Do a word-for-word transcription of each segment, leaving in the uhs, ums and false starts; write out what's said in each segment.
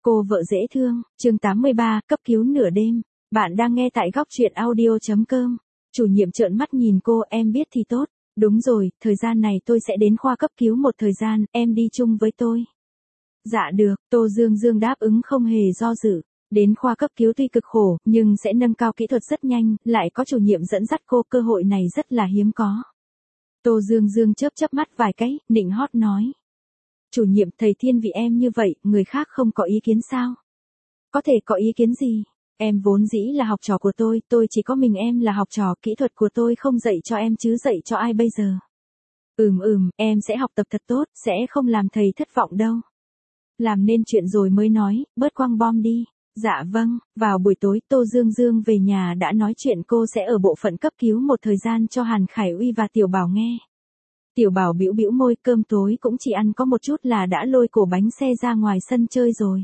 Cô vợ dễ thương, chương tám mươi ba, cấp cứu nửa đêm. Bạn đang nghe tại góc truyện audio.com. Chủ nhiệm trợn mắt nhìn cô, em biết thì tốt. Đúng rồi, thời gian này tôi sẽ đến khoa cấp cứu một thời gian, em đi chung với tôi. Dạ được, Tô Dương Dương đáp ứng không hề do dự. Đến khoa cấp cứu tuy cực khổ, nhưng sẽ nâng cao kỹ thuật rất nhanh, lại có chủ nhiệm dẫn dắt cô, cơ hội này rất là hiếm có. Tô Dương Dương chớp chớp mắt vài cái, nịnh hót nói. Chủ nhiệm, thầy thiên vị em như vậy, người khác không có ý kiến sao? Có thể có ý kiến gì? Em vốn dĩ là học trò của tôi, tôi chỉ có mình em là học trò, kỹ thuật của tôi không dạy cho em chứ dạy cho ai bây giờ? Ừm ừm, em sẽ học tập thật tốt, sẽ không làm thầy thất vọng đâu. Làm nên chuyện rồi mới nói, bớt quăng bom đi. Dạ vâng, vào buổi tối Tô Dương Dương về nhà đã nói chuyện cô sẽ ở bộ phận cấp cứu một thời gian cho Hàn Khải Uy và Tiểu Bảo nghe. Tiểu Bảo bĩu bĩu môi, cơm tối cũng chỉ ăn có một chút là đã lôi cổ bánh xe ra ngoài sân chơi rồi.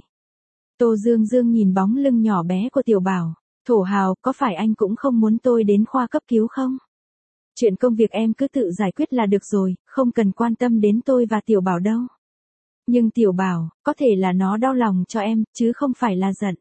Tô Dương Dương nhìn bóng lưng nhỏ bé của Tiểu Bảo, thổ hào, có phải anh cũng không muốn tôi đến khoa cấp cứu không? Chuyện công việc em cứ tự giải quyết là được rồi, không cần quan tâm đến tôi và Tiểu Bảo đâu. Nhưng Tiểu Bảo, có thể là nó đau lòng cho em, chứ không phải là giận.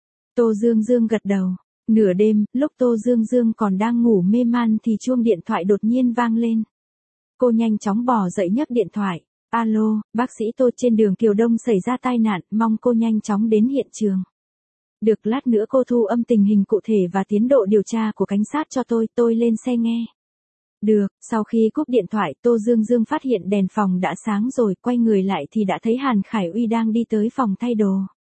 Tô Dương Dương gật đầu. Nửa đêm, lúc Tô Dương Dương còn đang ngủ mê man thì chuông điện thoại đột nhiên vang lên. Cô nhanh chóng bò dậy nhấc điện thoại. Alo, bác sĩ Tô, trên đường Kiều Đông xảy ra tai nạn, mong cô nhanh chóng đến hiện trường. Được, lát nữa cô thu âm tình hình cụ thể và tiến độ điều tra của cảnh sát cho tôi, tôi lên xe nghe. Được, sau khi cúp điện thoại Tô Dương Dương phát hiện đèn phòng đã sáng rồi, quay người lại thì đã thấy Hàn Khải Uy đang đi tới phòng thay đồ.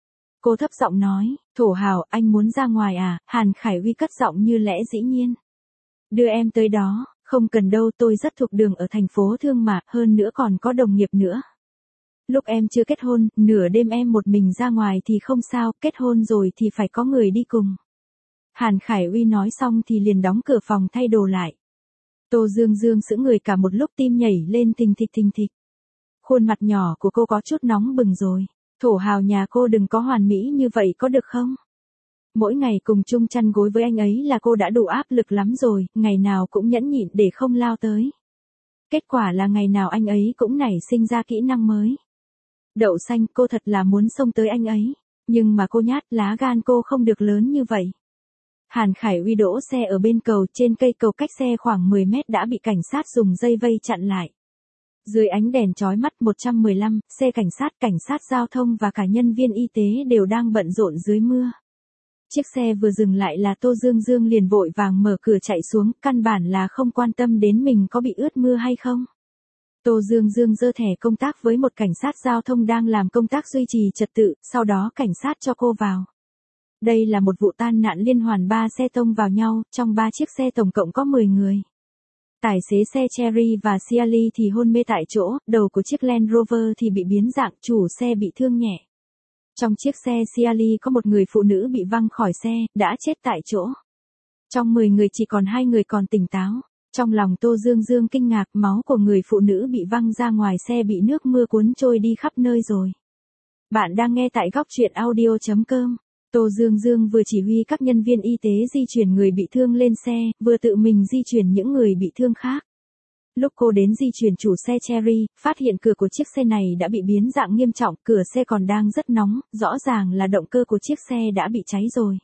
Cô thấp giọng nói, thổ hào, anh muốn ra ngoài à? Hàn Khải Uy cất giọng như lẽ dĩ nhiên. Đưa em tới đó. Không cần đâu, tôi rất thuộc đường ở thành phố Thương mà, hơn nữa còn có đồng nghiệp nữa. Lúc em chưa kết hôn, nửa đêm em một mình ra ngoài thì không sao, kết hôn rồi thì phải có người đi cùng. Hàn Khải Uy nói xong thì liền đóng cửa phòng thay đồ lại. Tô Dương Dương sững người cả một lúc, tim nhảy lên thình thịch thình thịch. Khuôn mặt nhỏ của cô có chút nóng bừng rồi. Thổ hào nhà cô đừng có hoàn mỹ như vậy có được không? Mỗi ngày cùng chung chăn gối với anh ấy là cô đã đủ áp lực lắm rồi, ngày nào cũng nhẫn nhịn để không lao tới. Kết quả là ngày nào anh ấy cũng nảy sinh ra kỹ năng mới. Đậu xanh, cô thật là muốn xông tới anh ấy, nhưng mà cô nhát, lá gan cô không được lớn như vậy. Hàn Khải Uy đỗ xe ở bên cầu, trên cây cầu cách xe khoảng mười mét đã bị cảnh sát dùng dây vây chặn lại. Dưới ánh đèn chói mắt một trăm mười lăm, xe cảnh sát, cảnh sát giao thông và cả nhân viên y tế đều đang bận rộn dưới mưa. Chiếc xe vừa dừng lại là Tô Dương Dương liền vội vàng mở cửa chạy xuống, căn bản là không quan tâm đến mình có bị ướt mưa hay không. Tô Dương Dương giơ thẻ công tác với một cảnh sát giao thông đang làm công tác duy trì trật tự, sau đó cảnh sát cho cô vào. Đây là một vụ tai nạn liên hoàn, ba xe tông vào nhau, trong ba chiếc xe tổng cộng có mười người. Tài xế xe Cherry và Ciali thì hôn mê tại chỗ, đầu của chiếc Land Rover thì bị biến dạng, chủ xe bị thương nhẹ. Trong chiếc xe Ciali có một người phụ nữ bị văng khỏi xe, đã chết tại chỗ. Trong mười người chỉ còn hai người còn tỉnh táo. Trong lòng Tô Dương Dương kinh ngạc, máu của người phụ nữ bị văng ra ngoài xe bị nước mưa cuốn trôi đi khắp nơi rồi. Bạn đang nghe tại góc truyện audio.com. Tô Dương Dương vừa chỉ huy các nhân viên y tế di chuyển người bị thương lên xe, vừa tự mình di chuyển những người bị thương khác. Lúc cô đến di chuyển chủ xe Cherry, phát hiện cửa của chiếc xe này đã bị biến dạng nghiêm trọng, cửa xe còn đang rất nóng, rõ ràng là động cơ của chiếc xe đã bị cháy rồi.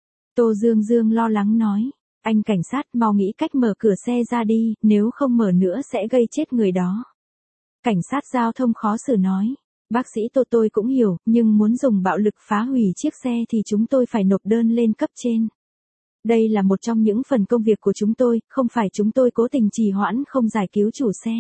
Tô Dương Dương lo lắng nói, anh cảnh sát mau nghĩ cách mở cửa xe ra đi, nếu không mở nữa sẽ gây chết người đó. Cảnh sát giao thông khó xử nói, bác sĩ Tô, tôi cũng hiểu, nhưng muốn dùng bạo lực phá hủy chiếc xe thì chúng tôi phải nộp đơn lên cấp trên. Đây là một trong những phần công việc của chúng tôi, không phải chúng tôi cố tình trì hoãn không giải cứu chủ xe.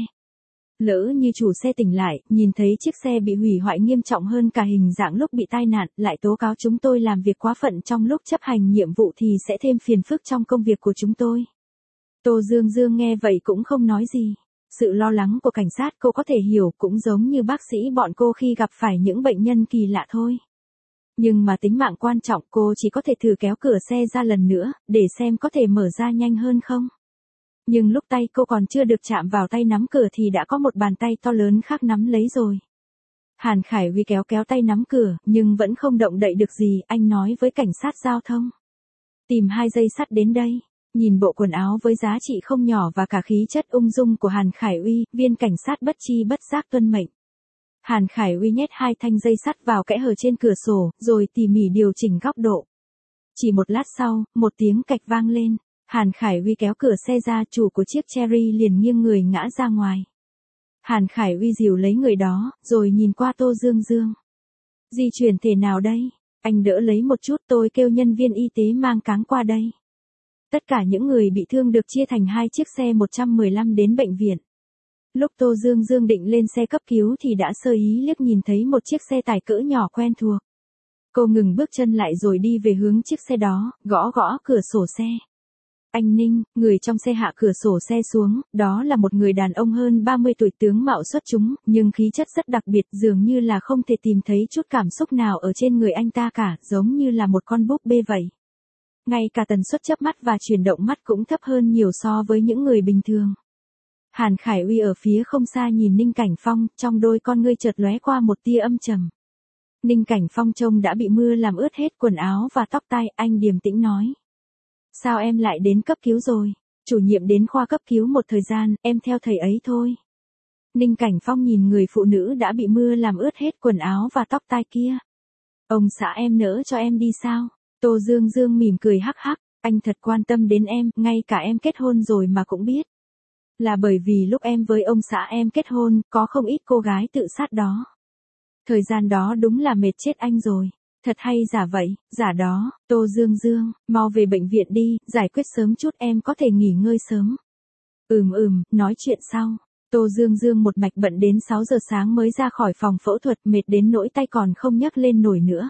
Lỡ như chủ xe tỉnh lại, nhìn thấy chiếc xe bị hủy hoại nghiêm trọng hơn cả hình dạng lúc bị tai nạn, lại tố cáo chúng tôi làm việc quá phận trong lúc chấp hành nhiệm vụ thì sẽ thêm phiền phức trong công việc của chúng tôi. Tô Dương Dương nghe vậy cũng không nói gì. Sự lo lắng của cảnh sát cô có thể hiểu, cũng giống như bác sĩ bọn cô khi gặp phải những bệnh nhân kỳ lạ thôi. Nhưng mà tính mạng quan trọng, cô chỉ có thể thử kéo cửa xe ra lần nữa, để xem có thể mở ra nhanh hơn không. Nhưng lúc tay cô còn chưa được chạm vào tay nắm cửa thì đã có một bàn tay to lớn khác nắm lấy rồi. Hàn Khải Uy kéo kéo tay nắm cửa, nhưng vẫn không động đậy được gì, anh nói với cảnh sát giao thông. Tìm hai dây sắt đến đây. Nhìn bộ quần áo với giá trị không nhỏ và cả khí chất ung dung của Hàn Khải Uy, viên cảnh sát bất chi bất giác tuân mệnh. Hàn Khải Uy nhét hai thanh dây sắt vào kẽ hở trên cửa sổ, rồi tỉ mỉ điều chỉnh góc độ. Chỉ một lát sau, một tiếng cạch vang lên. Hàn Khải Uy kéo cửa xe ra, chủ của chiếc Cherry liền nghiêng người ngã ra ngoài. Hàn Khải Uy dìu lấy người đó, rồi nhìn qua Tô Dương Dương. Di chuyển thể nào đây? Anh đỡ lấy một chút, tôi kêu nhân viên y tế mang cáng qua đây. Tất cả những người bị thương được chia thành hai chiếc xe một trăm mười lăm đến bệnh viện. Lúc Tô Dương Dương định lên xe cấp cứu thì đã sơ ý liếc nhìn thấy một chiếc xe tải cỡ nhỏ quen thuộc. Cô ngừng bước chân lại rồi đi về hướng chiếc xe đó, gõ gõ cửa sổ xe. Anh Ninh, người trong xe hạ cửa sổ xe xuống, đó là một người đàn ông hơn ba mươi tuổi, tướng mạo xuất chúng, nhưng khí chất rất đặc biệt, dường như là không thể tìm thấy chút cảm xúc nào ở trên người anh ta cả, giống như là một con búp bê vậy. Ngay cả tần suất chớp mắt và chuyển động mắt cũng thấp hơn nhiều so với những người bình thường. Hàn Khải Uy ở phía không xa nhìn Ninh Cảnh Phong, trong đôi con ngươi chợt lóe qua một tia âm trầm. Ninh Cảnh Phong trông đã bị mưa làm ướt hết quần áo và tóc tai, anh điềm tĩnh nói. Sao em lại đến cấp cứu rồi? Chủ nhiệm đến khoa cấp cứu một thời gian, em theo thầy ấy thôi. Ninh Cảnh Phong nhìn người phụ nữ đã bị mưa làm ướt hết quần áo và tóc tai kia. Ông xã em nỡ cho em đi sao? Tô Dương Dương mỉm cười hắc hắc, anh thật quan tâm đến em, ngay cả em kết hôn rồi mà cũng biết. Là bởi vì lúc em với ông xã em kết hôn, có không ít cô gái tự sát đó. Thời gian đó đúng là mệt chết anh rồi. Thật hay giả vậy, giả đó, Tô Dương Dương, mau về bệnh viện đi, giải quyết sớm chút, em có thể nghỉ ngơi sớm. Ừm ừm, nói chuyện sau. Tô Dương Dương một mạch bận đến sáu giờ sáng mới ra khỏi phòng phẫu thuật, mệt đến nỗi tay còn không nhấc lên nổi nữa.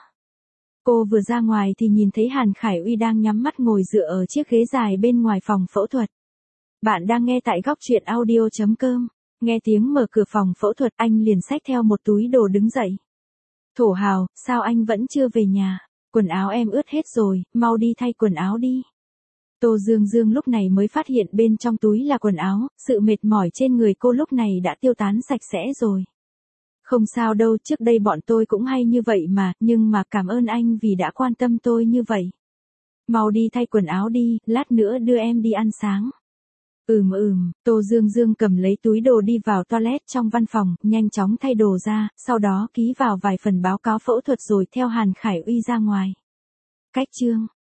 Cô vừa ra ngoài thì nhìn thấy Hàn Khải Uy đang nhắm mắt ngồi dựa ở chiếc ghế dài bên ngoài phòng phẫu thuật. Bạn đang nghe tại góc truyện audio chấm com. Nghe tiếng mở cửa phòng phẫu thuật, anh liền xách theo một túi đồ đứng dậy. Thổ Hào, sao anh vẫn chưa về nhà? Quần áo em ướt hết rồi, mau đi thay quần áo đi. Tô Dương Dương lúc này mới phát hiện bên trong túi là quần áo, sự mệt mỏi trên người cô lúc này đã tiêu tán sạch sẽ rồi. Không sao đâu, trước đây bọn tôi cũng hay như vậy mà, nhưng mà cảm ơn anh vì đã quan tâm tôi như vậy. Mau đi thay quần áo đi, lát nữa đưa em đi ăn sáng. Ừm ừm, Tô Dương Dương cầm lấy túi đồ đi vào toilet trong văn phòng, nhanh chóng thay đồ ra, sau đó ký vào vài phần báo cáo phẫu thuật rồi theo Hàn Khải Uy ra ngoài. Cách chương